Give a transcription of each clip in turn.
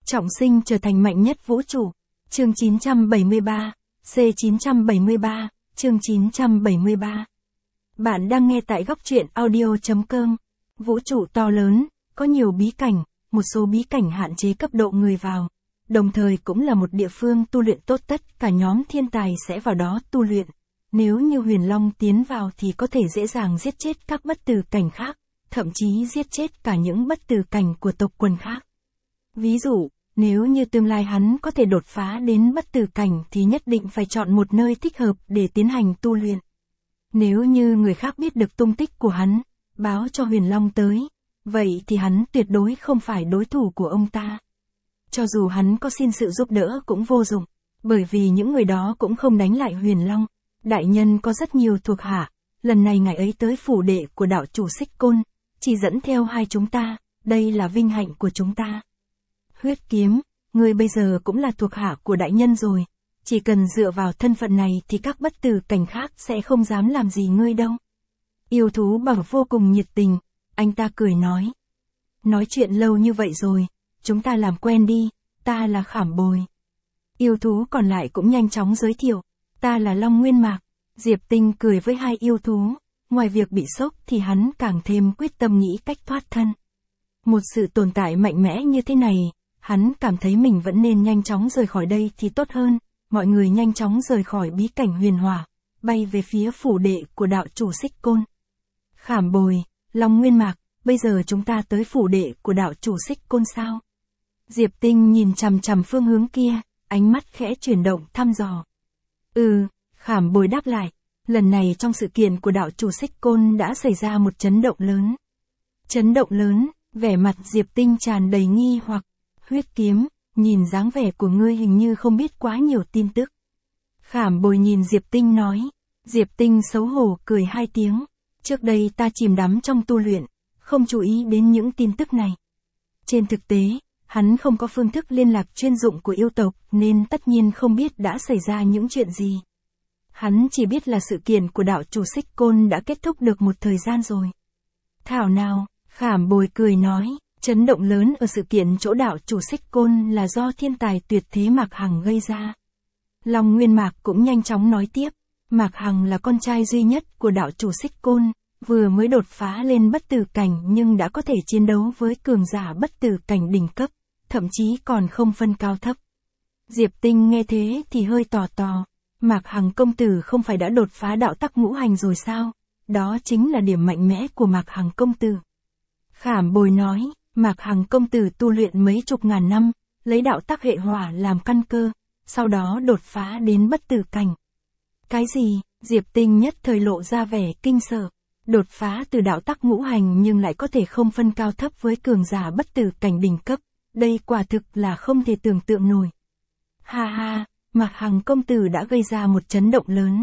Trọng sinh trở thành mạnh nhất vũ trụ. Chương 973, C973, chương 973. Bạn đang nghe tại góc truyện audio.com. Vũ trụ to lớn, có nhiều bí cảnh, một số bí cảnh hạn chế cấp độ người vào. Đồng thời cũng là một địa phương tu luyện tốt, tất cả nhóm thiên tài sẽ vào đó tu luyện. Nếu như Huyền Long tiến vào thì có thể dễ dàng giết chết các bất tử cảnh khác, thậm chí giết chết cả những bất tử cảnh của tộc quần khác. Ví dụ, nếu như tương lai hắn có thể đột phá đến bất tử cảnh thì nhất định phải chọn một nơi thích hợp để tiến hành tu luyện. Nếu như người khác biết được tung tích của hắn, báo cho Huyền Long tới, vậy thì hắn tuyệt đối không phải đối thủ của ông ta. Cho dù hắn có xin sự giúp đỡ cũng vô dụng, bởi vì những người đó cũng không đánh lại Huyền Long. Đại nhân có rất nhiều thuộc hạ, lần này ngài ấy tới phủ đệ của đạo chủ Xích Côn, chỉ dẫn theo hai chúng ta, đây là vinh hạnh của chúng ta. Huyết Kiếm, ngươi bây giờ cũng là thuộc hạ của đại nhân rồi, chỉ cần dựa vào thân phận này thì các bất tử cảnh khác sẽ không dám làm gì ngươi đâu. Yêu thú bảo vô cùng nhiệt tình, anh ta cười nói. Nói chuyện lâu như vậy rồi, chúng ta làm quen đi, ta là Khảm Bồi. Yêu thú còn lại cũng nhanh chóng giới thiệu, ta là Long Nguyên Mạc. Diệp Tinh cười với hai yêu thú, ngoài việc bị sốc thì hắn càng thêm quyết tâm nghĩ cách thoát thân. Một sự tồn tại mạnh mẽ như thế này, hắn cảm thấy mình vẫn nên nhanh chóng rời khỏi đây thì tốt hơn. Mọi người nhanh chóng rời khỏi bí cảnh huyền hỏa, bay về phía phủ đệ của đạo chủ Xích Côn. Khảm Bồi, Long Nguyên Mạc, bây giờ chúng ta tới phủ đệ của đạo chủ Xích Côn sao? Diệp Tinh nhìn chằm chằm phương hướng kia, ánh mắt khẽ chuyển động thăm dò. Khảm Bồi đáp lại, lần này trong sự kiện của đạo chủ Xích Côn đã xảy ra một chấn động lớn. Chấn động lớn, vẻ mặt Diệp Tinh tràn đầy nghi hoặc. Huyết Kiếm, nhìn dáng vẻ của ngươi hình như không biết quá nhiều tin tức. Khảm Bồi nhìn Diệp Tinh nói. Diệp Tinh xấu hổ cười hai tiếng. Trước đây ta chìm đắm trong tu luyện, không chú ý đến những tin tức này. Trên thực tế, hắn không có phương thức liên lạc chuyên dụng của yêu tộc nên tất nhiên không biết đã xảy ra những chuyện gì. Hắn chỉ biết là sự kiện của đạo chủ Xích Côn đã kết thúc được một thời gian rồi. Thảo nào, Khảm Bồi cười nói, chấn động lớn ở sự kiện chỗ đạo chủ Xích Côn là do thiên tài tuyệt thế Mạc Hằng gây ra. Long Nguyên Mạc cũng nhanh chóng nói tiếp, Mạc Hằng là con trai duy nhất của đạo chủ Xích Côn, vừa mới đột phá lên bất tử cảnh nhưng đã có thể chiến đấu với cường giả bất tử cảnh đỉnh cấp, thậm chí còn không phân cao thấp. Diệp Tinh nghe thế thì hơi tò tò. Mạc Hằng công tử không phải đã đột phá đạo tắc ngũ hành rồi sao? Đó chính là điểm mạnh mẽ của Mạc Hằng công tử. Khảm Bồi nói, Mạc Hằng công tử tu luyện mấy chục ngàn năm, lấy đạo tắc hệ hỏa làm căn cơ, sau đó đột phá đến bất tử cảnh. Cái gì? Diệp Tinh nhất thời lộ ra vẻ kinh sợ. Đột phá từ đạo tắc ngũ hành nhưng lại có thể không phân cao thấp với cường giả bất tử cảnh đỉnh cấp, đây quả thực là không thể tưởng tượng nổi. Ha ha, Mạc Hằng công tử đã gây ra một chấn động lớn.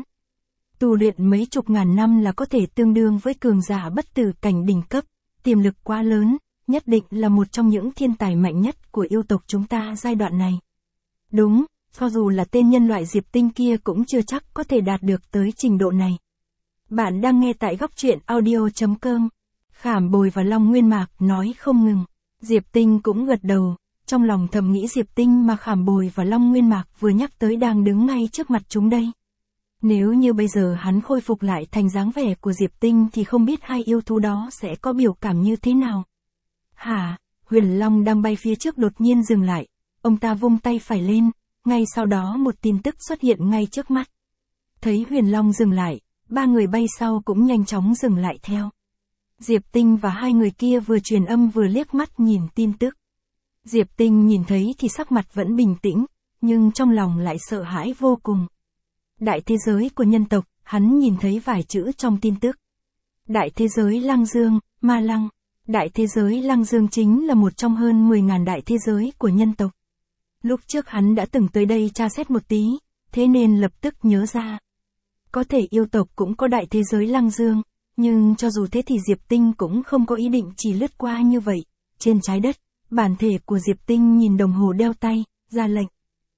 Tu luyện mấy chục ngàn năm là có thể tương đương với cường giả bất tử cảnh đỉnh cấp, tiềm lực quá lớn, nhất định là một trong những thiên tài mạnh nhất của yêu tộc chúng ta giai đoạn này. Đúng, cho dù là tên nhân loại Diệp Tinh kia cũng chưa chắc có thể đạt được tới trình độ này. Bạn đang nghe tại góc truyện audio.com. Khảm Bồi và Long Nguyên Mạc nói không ngừng. Diệp Tinh cũng gật đầu, trong lòng thầm nghĩ Diệp Tinh mà Khảm Bồi và Long Nguyên Mạc vừa nhắc tới đang đứng ngay trước mặt chúng đây. Nếu như bây giờ hắn khôi phục lại thành dáng vẻ của Diệp Tinh thì không biết hai yêu thú đó sẽ có biểu cảm như thế nào. Hả? Huyền Long đang bay phía trước đột nhiên dừng lại, ông ta vung tay phải lên, ngay sau đó một tin tức xuất hiện ngay trước mắt. Thấy Huyền Long dừng lại, ba người bay sau cũng nhanh chóng dừng lại theo. Diệp Tinh và hai người kia vừa truyền âm vừa liếc mắt nhìn tin tức. Diệp Tinh nhìn thấy thì sắc mặt vẫn bình tĩnh, nhưng trong lòng lại sợ hãi vô cùng. Đại thế giới của nhân tộc, hắn nhìn thấy vài chữ trong tin tức. Đại thế giới Lăng Dương, Ma Lăng. Đại thế giới Lăng Dương chính là một trong hơn 10.000 đại thế giới của nhân tộc. Lúc trước hắn đã từng tới đây tra xét một tí, thế nên lập tức nhớ ra. Có thể yêu tộc cũng có đại thế giới Lăng Dương, nhưng cho dù thế thì Diệp Tinh cũng không có ý định chỉ lướt qua như vậy. Trên trái đất, bản thể của Diệp Tinh nhìn đồng hồ đeo tay, ra lệnh.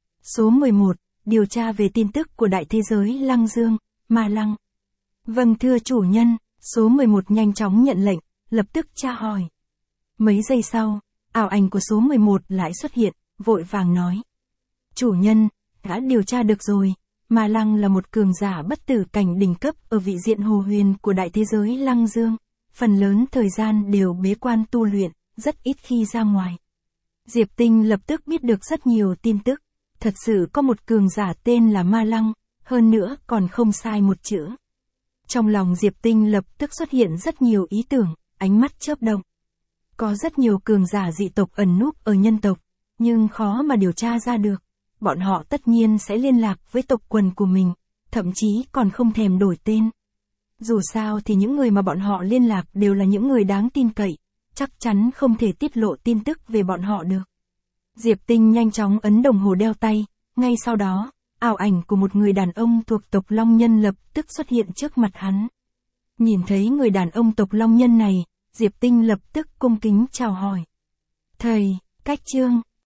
Số 11, điều tra về tin tức của đại thế giới Lăng Dương, Ma Lăng. Vâng thưa chủ nhân, số 11 nhanh chóng nhận lệnh, lập tức tra hỏi. Mấy giây sau, ảo ảnh của số 11 lại xuất hiện, vội vàng nói. Chủ nhân, đã điều tra được rồi, Ma Lăng là một cường giả bất tử cảnh đỉnh cấp ở vị diện hồ huyền của đại thế giới Lăng Dương, phần lớn thời gian đều bế quan tu luyện, rất ít khi ra ngoài. Diệp Tinh lập tức biết được rất nhiều tin tức, thật sự có một cường giả tên là Ma Lăng, hơn nữa còn không sai một chữ. Trong lòng Diệp Tinh lập tức xuất hiện rất nhiều ý tưởng, ánh mắt chớp động. Có rất nhiều cường giả dị tộc ẩn núp ở nhân tộc, nhưng khó mà điều tra ra được. Bọn họ tất nhiên sẽ liên lạc với tộc quần của mình, thậm chí còn không thèm đổi tên. Dù sao thì những người mà bọn họ liên lạc đều là những người đáng tin cậy, chắc chắn không thể tiết lộ tin tức về bọn họ được. Diệp Tinh nhanh chóng ấn đồng hồ đeo tay, ngay sau đó, ảo ảnh của một người đàn ông thuộc tộc Long Nhân lập tức xuất hiện trước mặt hắn. Nhìn thấy người đàn ông tộc Long Nhân này, Diệp Tinh lập tức cung kính chào hỏi. Thầy, Cách Trương,